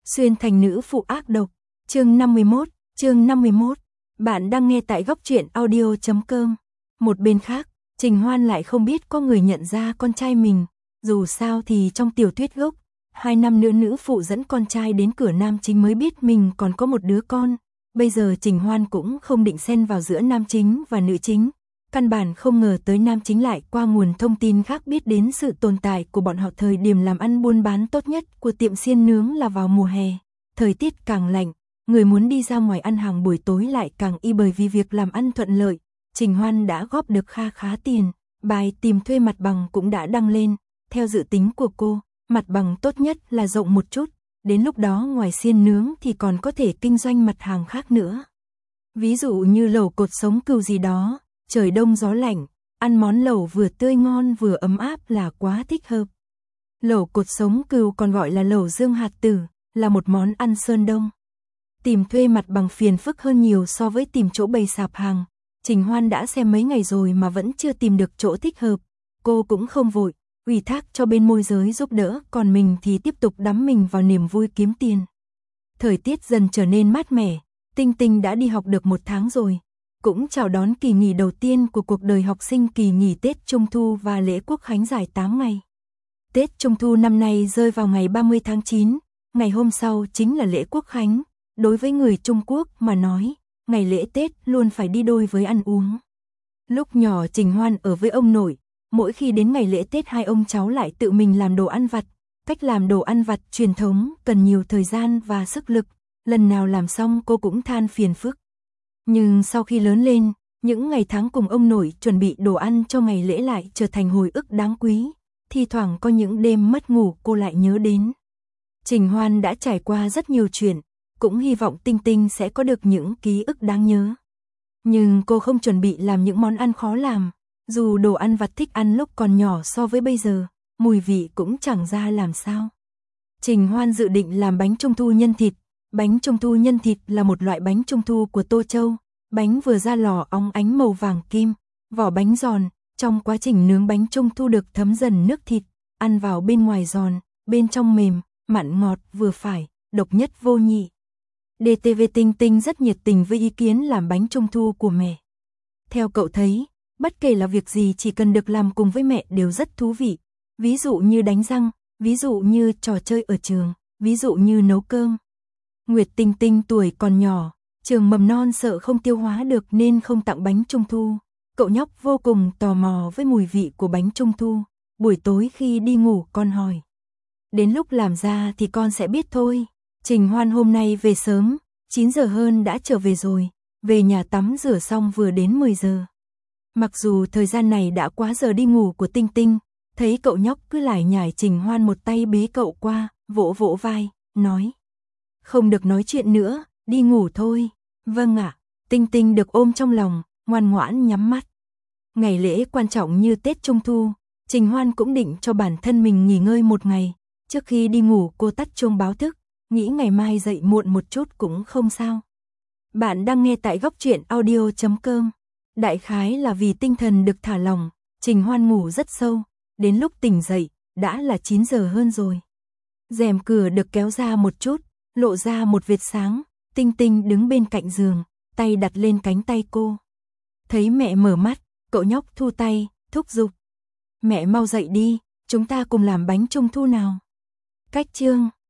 Xuyên thành nữ phụ ác độc, chương 51, bạn đang nghe tại góc truyện audio.com. Một bên khác, Trình Hoan lại không biết có người nhận ra con trai mình, dù sao thì trong tiểu thuyết gốc, 2 năm nữa nữ phụ dẫn con trai đến cửa nam chính mới biết mình còn có một đứa con. Bây giờ Trình Hoan cũng không định xen vào giữa nam chính và nữ chính, căn bản không ngờ tới nam chính lại qua nguồn thông tin khác biết đến sự tồn tại của bọn họ. Thời điểm làm ăn buôn bán tốt nhất của tiệm xiên nướng là vào mùa hè, thời tiết càng lạnh, người muốn đi ra ngoài ăn hàng buổi tối lại càng y. Bởi vì việc làm ăn thuận lợi, Trình Hoan đã góp được kha khá tiền, bài tìm thuê mặt bằng cũng đã đăng lên. Theo dự tính của cô, mặt bằng tốt nhất là rộng một chút, đến lúc đó ngoài xiên nướng thì còn có thể kinh doanh mặt hàng khác nữa. Ví dụ như lẩu cột sống cừu gì đó, trời đông gió lạnh, ăn món lẩu vừa tươi ngon vừa ấm áp là quá thích hợp. Lẩu cột sống cừu còn gọi là lẩu dương hạt tử, là một món ăn Sơn Đông. Tìm thuê mặt bằng phiền phức hơn nhiều so với tìm chỗ bày sạp hàng. Trình Hoan đã xem mấy ngày rồi mà vẫn chưa tìm được chỗ thích hợp. Cô cũng không vội, ủy thác cho bên môi giới giúp đỡ, còn mình thì tiếp tục đắm mình vào niềm vui kiếm tiền. Thời tiết dần trở nên mát mẻ, Tinh Tinh đã đi học được 1 tháng rồi, cũng chào đón kỳ nghỉ đầu tiên của cuộc đời học sinh, kỳ nghỉ Tết Trung Thu và lễ Quốc Khánh dài 8 ngày. Tết Trung Thu năm nay rơi vào ngày 30 tháng 9, ngày hôm sau chính là lễ Quốc Khánh. Đối với người Trung Quốc mà nói, ngày lễ Tết luôn phải đi đôi với ăn uống. Lúc nhỏ Trình Hoan ở với ông nội, mỗi khi đến ngày lễ Tết hai ông cháu lại tự mình làm đồ ăn vặt. Cách làm đồ ăn vặt truyền thống cần nhiều thời gian và sức lực, lần nào làm xong cô cũng than phiền phức. Nhưng sau khi lớn lên, những ngày tháng cùng ông nội chuẩn bị đồ ăn cho ngày lễ lại trở thành hồi ức đáng quý. Thi thoảng có những đêm mất ngủ cô lại nhớ đến. Trình Hoan đã trải qua rất nhiều chuyện, cũng hy vọng Tinh Tinh sẽ có được những ký ức đáng nhớ. Nhưng cô không chuẩn bị làm những món ăn khó làm, dù đồ ăn vặt thích ăn lúc còn nhỏ so với bây giờ, mùi vị cũng chẳng ra làm sao. Trình Hoan dự định làm bánh trung thu nhân thịt. Bánh trung thu nhân thịt là một loại bánh trung thu của Tô Châu. Bánh vừa ra lò óng ánh màu vàng kim, vỏ bánh giòn, trong quá trình nướng bánh trung thu được thấm dần nước thịt, ăn vào bên ngoài giòn, bên trong mềm, mặn ngọt vừa phải, độc nhất vô nhị. DTV Tinh Tinh rất nhiệt tình với ý kiến làm bánh trung thu của mẹ. Theo cậu thấy, bất kể là việc gì chỉ cần được làm cùng với mẹ đều rất thú vị. Ví dụ như đánh răng, ví dụ như trò chơi ở trường, ví dụ như nấu cơm. Nguyệt Tinh Tinh tuổi còn nhỏ, trường mầm non sợ không tiêu hóa được nên không tặng bánh trung thu. Cậu nhóc vô cùng tò mò với mùi vị của bánh trung thu. Buổi tối khi đi ngủ con hỏi, đến lúc làm ra thì con sẽ biết thôi. Trình Hoan hôm nay về sớm, 9 giờ hơn đã trở về rồi, về nhà tắm rửa xong vừa đến 10 giờ. Mặc dù thời gian này đã quá giờ đi ngủ của Tinh Tinh, thấy cậu nhóc cứ lải nhải, Trình Hoan một tay bế cậu qua, vỗ vỗ vai, nói: không được nói chuyện nữa, đi ngủ thôi. Vâng ạ. Tinh Tinh được ôm trong lòng, ngoan ngoãn nhắm mắt. Ngày lễ quan trọng như Tết Trung Thu, Trình Hoan cũng định cho bản thân mình nghỉ ngơi một ngày. Trước khi đi ngủ cô tắt chuông báo thức, nghĩ ngày mai dậy muộn một chút cũng không sao. Bạn đang nghe tại góc truyện audio.com. Đại khái là vì tinh thần được thả lỏng, Trình Hoan ngủ rất sâu, đến lúc tỉnh dậy, đã là 9 giờ hơn rồi. Rèm cửa được kéo ra một chút, lộ ra một vệt sáng, Tinh Tinh đứng bên cạnh giường, tay đặt lên cánh tay cô. Thấy mẹ mở mắt, cậu nhóc thu tay, thúc giục: mẹ mau dậy đi, chúng ta cùng làm bánh trung thu nào. Cách chương